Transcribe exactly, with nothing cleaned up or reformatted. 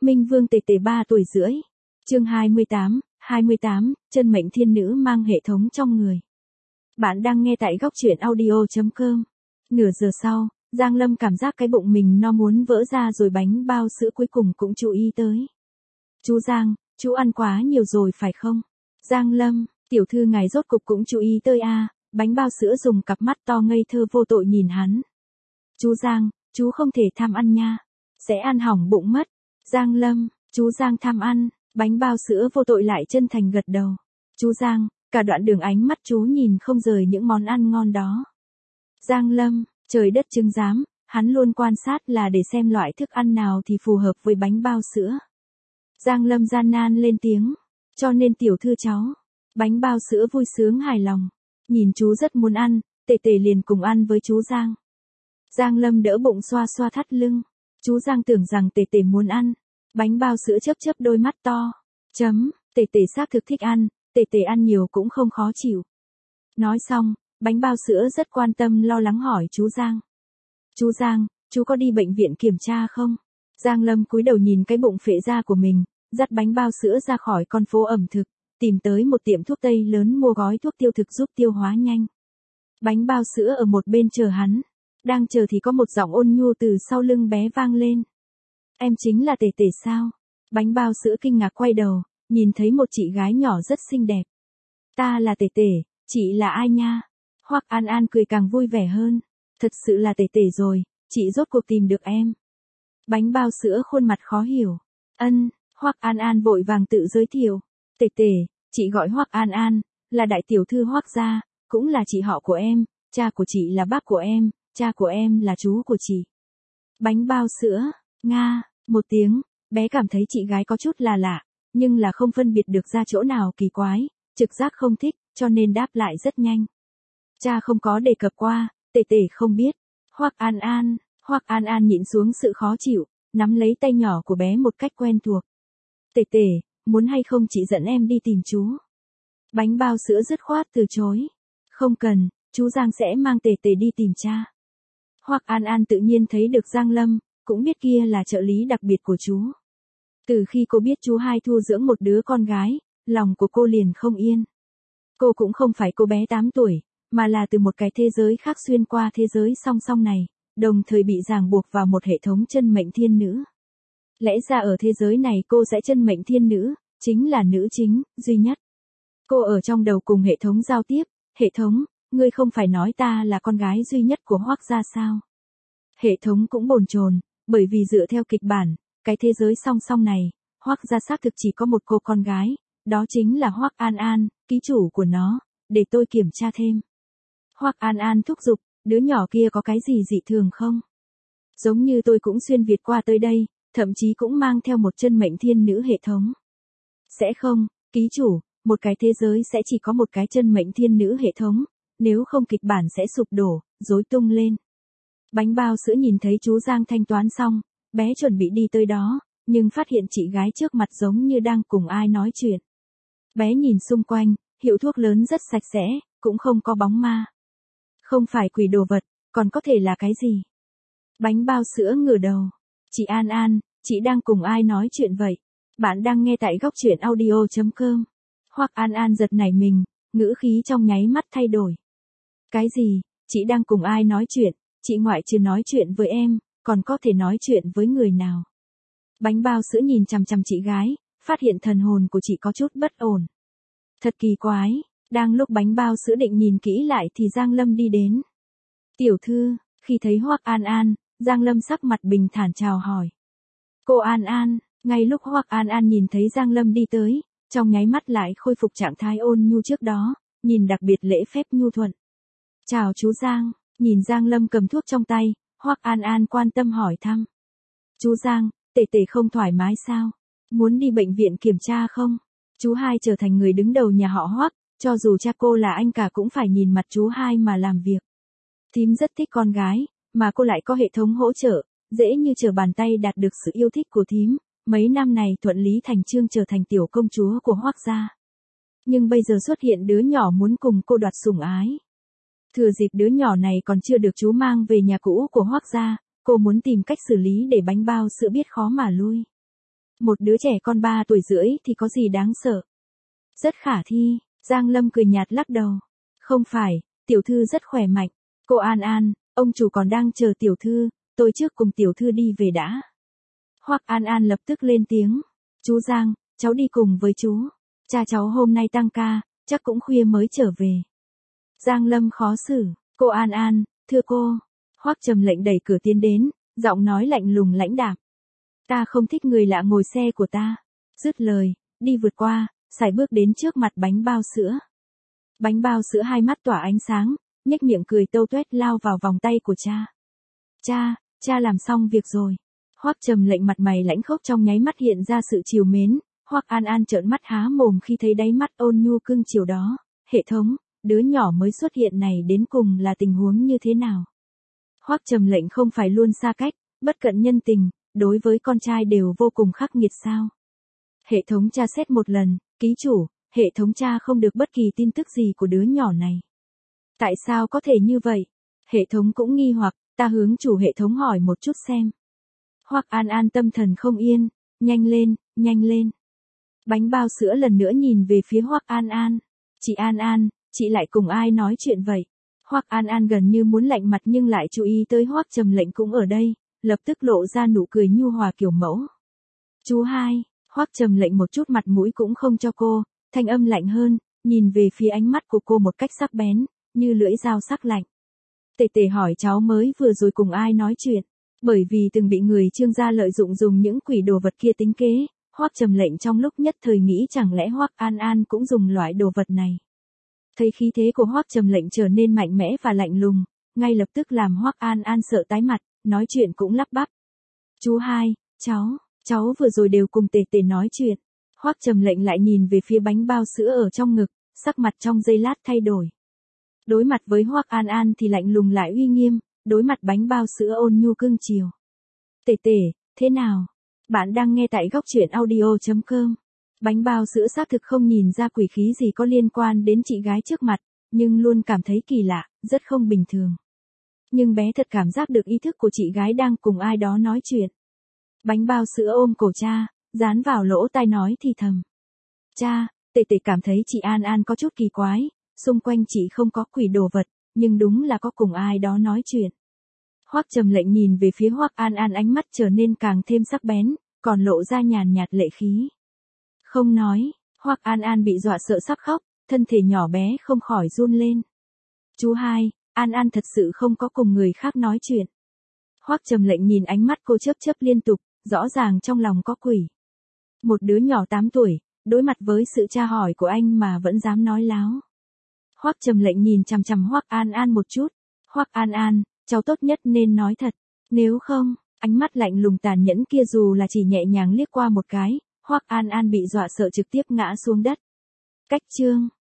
Minh Vương Tề Tề ba tuổi rưỡi. Chương hai mươi tám, hai mươi tám, chân mệnh thiên nữ mang hệ thống trong người. Bạn đang nghe tại góc truyện audio chấm com. Nửa giờ sau, Giang Lâm cảm giác cái bụng mình no muốn vỡ ra rồi bánh bao sữa cuối cùng cũng chú ý tới. Chú Giang, chú ăn quá nhiều rồi phải không? Giang Lâm, tiểu thư ngài rốt cục cũng chú ý tới a. À, bánh bao sữa dùng cặp mắt to ngây thơ vô tội nhìn hắn. Chú Giang, chú không thể tham ăn nha. Sẽ ăn hỏng bụng mất. Giang Lâm, chú Giang tham ăn. Bánh bao sữa vô tội lại chân thành gật đầu. Chú Giang, cả đoạn đường ánh mắt chú nhìn không rời những món ăn ngon đó. Giang Lâm, trời đất chứng giám, hắn luôn quan sát là để xem loại thức ăn nào thì phù hợp với bánh bao sữa. Giang Lâm gian nan lên tiếng, cho nên tiểu thư cháu. Bánh bao sữa vui sướng hài lòng. Nhìn chú rất muốn ăn, Tề Tề liền cùng ăn với chú Giang. Giang Lâm đỡ bụng xoa xoa thắt lưng. Chú Giang tưởng rằng Tề Tề muốn ăn. Bánh bao sữa chớp chớp đôi mắt to. Chấm, Tề Tề xác thực thích ăn, Tề Tề ăn nhiều cũng không khó chịu. Nói xong, bánh bao sữa rất quan tâm lo lắng hỏi chú Giang. Chú Giang, chú có đi bệnh viện kiểm tra không? Giang Lâm cúi đầu nhìn cái bụng phệ ra của mình, dắt bánh bao sữa ra khỏi con phố ẩm thực, tìm tới một tiệm thuốc tây lớn mua gói thuốc tiêu thực giúp tiêu hóa nhanh. Bánh bao sữa ở một bên chờ hắn. Đang chờ thì có một giọng ôn nhu từ sau lưng bé vang lên. Em chính là Tề Tề sao? Bánh bao sữa kinh ngạc quay đầu, nhìn thấy một chị gái nhỏ rất xinh đẹp. Ta là Tề Tề, chị là ai nha? Hoắc An An cười càng vui vẻ hơn. Thật sự là Tề Tề rồi, chị rốt cuộc tìm được em. Bánh bao sữa khuôn mặt khó hiểu. Ân, Hoắc An An vội vàng tự giới thiệu. Tề Tề, chị gọi Hoắc An An, là đại tiểu thư Hoắc gia, cũng là chị họ của em, cha của chị là bác của em, cha của em là chú của chị. Bánh bao sữa, nga, một tiếng, bé cảm thấy chị gái có chút là lạ, nhưng là không phân biệt được ra chỗ nào kỳ quái, trực giác không thích, cho nên đáp lại rất nhanh. Cha không có đề cập qua, Tề Tề không biết. Hoắc An An, Hoắc An An nhịn xuống sự khó chịu, nắm lấy tay nhỏ của bé một cách quen thuộc. Tề Tề, muốn hay không chị dẫn em đi tìm chú? Bánh bao sữa dứt khoát từ chối. Không cần, chú Giang sẽ mang Tề Tề đi tìm cha. Hoắc An An tự nhiên thấy được Giang Lâm, cũng biết kia là trợ lý đặc biệt của chú. Từ khi cô biết chú hai thu dưỡng một đứa con gái, lòng của cô liền không yên. Cô cũng không phải cô bé tám tuổi, mà là từ một cái thế giới khác xuyên qua thế giới song song này, đồng thời bị ràng buộc vào một hệ thống chân mệnh thiên nữ. Lẽ ra ở thế giới này cô sẽ chân mệnh thiên nữ, chính là nữ chính, duy nhất. Cô ở trong đầu cùng hệ thống giao tiếp, hệ thống, ngươi không phải nói ta là con gái duy nhất của Hoắc gia sao? Hệ thống cũng bồn chồn, bởi vì dựa theo kịch bản, cái thế giới song song này, Hoắc gia xác thực chỉ có một cô con gái, đó chính là Hoắc An An, ký chủ của nó, để tôi kiểm tra thêm. Hoắc An An thúc giục, đứa nhỏ kia có cái gì dị thường không? Giống như tôi cũng xuyên Việt qua tới đây, thậm chí cũng mang theo một chân mệnh thiên nữ hệ thống. Sẽ không, ký chủ, một cái thế giới sẽ chỉ có một cái chân mệnh thiên nữ hệ thống, nếu không kịch bản sẽ sụp đổ, rối tung lên. Bánh bao sữa nhìn thấy chú Giang thanh toán xong, bé chuẩn bị đi tới đó, nhưng phát hiện chị gái trước mặt giống như đang cùng ai nói chuyện. Bé nhìn xung quanh, hiệu thuốc lớn rất sạch sẽ, cũng không có bóng ma. Không phải quỷ đồ vật, còn có thể là cái gì? Bánh bao sữa ngửa đầu. Chị An An, chị đang cùng ai nói chuyện vậy? Bạn đang nghe tại góc truyện audio chấm com. Hoắc An An giật nảy mình, ngữ khí trong nháy mắt thay đổi. Cái gì? Chị đang cùng ai nói chuyện? Chị ngoại trừ nói chuyện với em, còn có thể nói chuyện với người nào? Bánh bao sữa nhìn chằm chằm chị gái, phát hiện thần hồn của chị có chút bất ổn. Thật kỳ quái, đang lúc bánh bao sữa định nhìn kỹ lại thì Giang Lâm đi đến. Tiểu thư, khi thấy Hoắc An An, Giang Lâm sắc mặt bình thản chào hỏi. Cô An An, ngay lúc Hoắc An An nhìn thấy Giang Lâm đi tới, trong nháy mắt lại khôi phục trạng thái ôn nhu trước đó, nhìn đặc biệt lễ phép nhu thuận. Chào chú Giang, nhìn Giang Lâm cầm thuốc trong tay, Hoắc An An quan tâm hỏi thăm. Chú Giang, Tề Tề không thoải mái sao? Muốn đi bệnh viện kiểm tra không? Chú hai trở thành người đứng đầu nhà họ Hoắc, cho dù cha cô là anh cả cũng phải nhìn mặt chú hai mà làm việc. Thím rất thích con gái, mà cô lại có hệ thống hỗ trợ, dễ như trở bàn tay đạt được sự yêu thích của thím, mấy năm này thuận lý thành chương trở thành tiểu công chúa của Hoắc gia. Nhưng bây giờ xuất hiện đứa nhỏ muốn cùng cô đoạt sủng ái. Thừa dịp đứa nhỏ này còn chưa được chú mang về nhà cũ của Hoắc gia, cô muốn tìm cách xử lý để bánh bao sữa biết khó mà lui. Một đứa trẻ con ba tuổi rưỡi thì có gì đáng sợ. Rất khả thi, Giang Lâm cười nhạt lắc đầu. Không phải, tiểu thư rất khỏe mạnh. Cô An An, ông chủ còn đang chờ tiểu thư, tôi trước cùng tiểu thư đi về đã. Hoắc An An lập tức lên tiếng. Chú Giang, cháu đi cùng với chú. Cha cháu hôm nay tăng ca, chắc cũng khuya mới trở về. Giang Lâm khó xử. Cô An An, thưa cô. Hoắc Trầm Lệnh đẩy cửa tiến đến, giọng nói lạnh lùng lãnh đạm. Ta không thích người lạ ngồi xe của ta. Dứt lời, đi vượt qua, sải bước đến trước mặt bánh bao sữa. Bánh bao sữa hai mắt tỏa ánh sáng, nhếch miệng cười tâu tuét lao vào vòng tay của cha. Cha, cha làm xong việc rồi. Hoắc Trầm Lệnh mặt mày lãnh khốc trong nháy mắt hiện ra sự trìu mến, Hoắc An An trợn mắt há mồm khi thấy đáy mắt ôn nhu cưng chiều đó. Hệ thống, đứa nhỏ mới xuất hiện này đến cùng là tình huống như thế nào? Hoắc Trầm Lệnh không phải luôn xa cách, bất cận nhân tình, đối với con trai đều vô cùng khắc nghiệt sao? Hệ thống tra xét một lần, ký chủ, hệ thống tra không được bất kỳ tin tức gì của đứa nhỏ này. Tại sao có thể như vậy? Hệ thống cũng nghi hoặc, ta hướng chủ hệ thống hỏi một chút xem. Hoắc An An tâm thần không yên, nhanh lên, nhanh lên. Bánh bao sữa lần nữa nhìn về phía Hoắc An An. Chị An An, chị lại cùng ai nói chuyện vậy? Hoắc An An gần như muốn lạnh mặt nhưng lại chú ý tới Hoắc Trầm Lệnh cũng ở đây, lập tức lộ ra nụ cười nhu hòa kiểu mẫu. Chú hai, Hoắc Trầm Lệnh một chút mặt mũi cũng không cho cô, thanh âm lạnh hơn, nhìn về phía ánh mắt của cô một cách sắc bén, như lưỡi dao sắc lạnh. Tề Tề hỏi cháu mới vừa rồi cùng ai nói chuyện, bởi vì từng bị người Trương gia lợi dụng dùng những quỷ đồ vật kia tính kế, Hoắc Trầm Lệnh trong lúc nhất thời nghĩ chẳng lẽ Hoắc An An cũng dùng loại đồ vật này. Thấy khí thế của Hoắc Trầm Lệnh trở nên mạnh mẽ và lạnh lùng, ngay lập tức làm Hoắc An An sợ tái mặt, nói chuyện cũng lắp bắp. Chú hai, cháu, cháu vừa rồi đều cùng Tề Tề nói chuyện. Hoắc Trầm Lệnh lại nhìn về phía bánh bao sữa ở trong ngực, sắc mặt trong giây lát thay đổi. Đối mặt với Hoắc An An thì lạnh lùng lại uy nghiêm, đối mặt bánh bao sữa ôn nhu cưng chiều. Tề Tề, thế nào? Bạn đang nghe tại góc truyện audio chấm com. Bánh bao sữa xác thực không nhìn ra quỷ khí gì có liên quan đến chị gái trước mặt, nhưng luôn cảm thấy kỳ lạ, rất không bình thường. Nhưng bé thật cảm giác được ý thức của chị gái đang cùng ai đó nói chuyện. Bánh bao sữa ôm cổ cha, dán vào lỗ tai nói thì thầm. Cha, Tề Tề cảm thấy chị An An có chút kỳ quái, xung quanh chị không có quỷ đồ vật, nhưng đúng là có cùng ai đó nói chuyện. Hoắc Trầm Lệnh nhìn về phía Hoắc An An, ánh mắt trở nên càng thêm sắc bén, còn lộ ra nhàn nhạt lệ khí. Không nói, Hoắc An An bị dọa sợ sắp khóc, thân thể nhỏ bé không khỏi run lên. Chú hai, An An thật sự không có cùng người khác nói chuyện. Hoắc Trầm Lệnh nhìn ánh mắt cô chớp chớp liên tục, rõ ràng trong lòng có quỷ. Một đứa nhỏ tám tuổi, đối mặt với sự tra hỏi của anh mà vẫn dám nói láo. Hoắc Trầm Lệnh nhìn chằm chằm Hoắc An An một chút. Hoắc An An, cháu tốt nhất nên nói thật, nếu không, ánh mắt lạnh lùng tàn nhẫn kia dù là chỉ nhẹ nhàng liếc qua một cái, Hoắc An An bị dọa sợ trực tiếp ngã xuống đất. Cách chương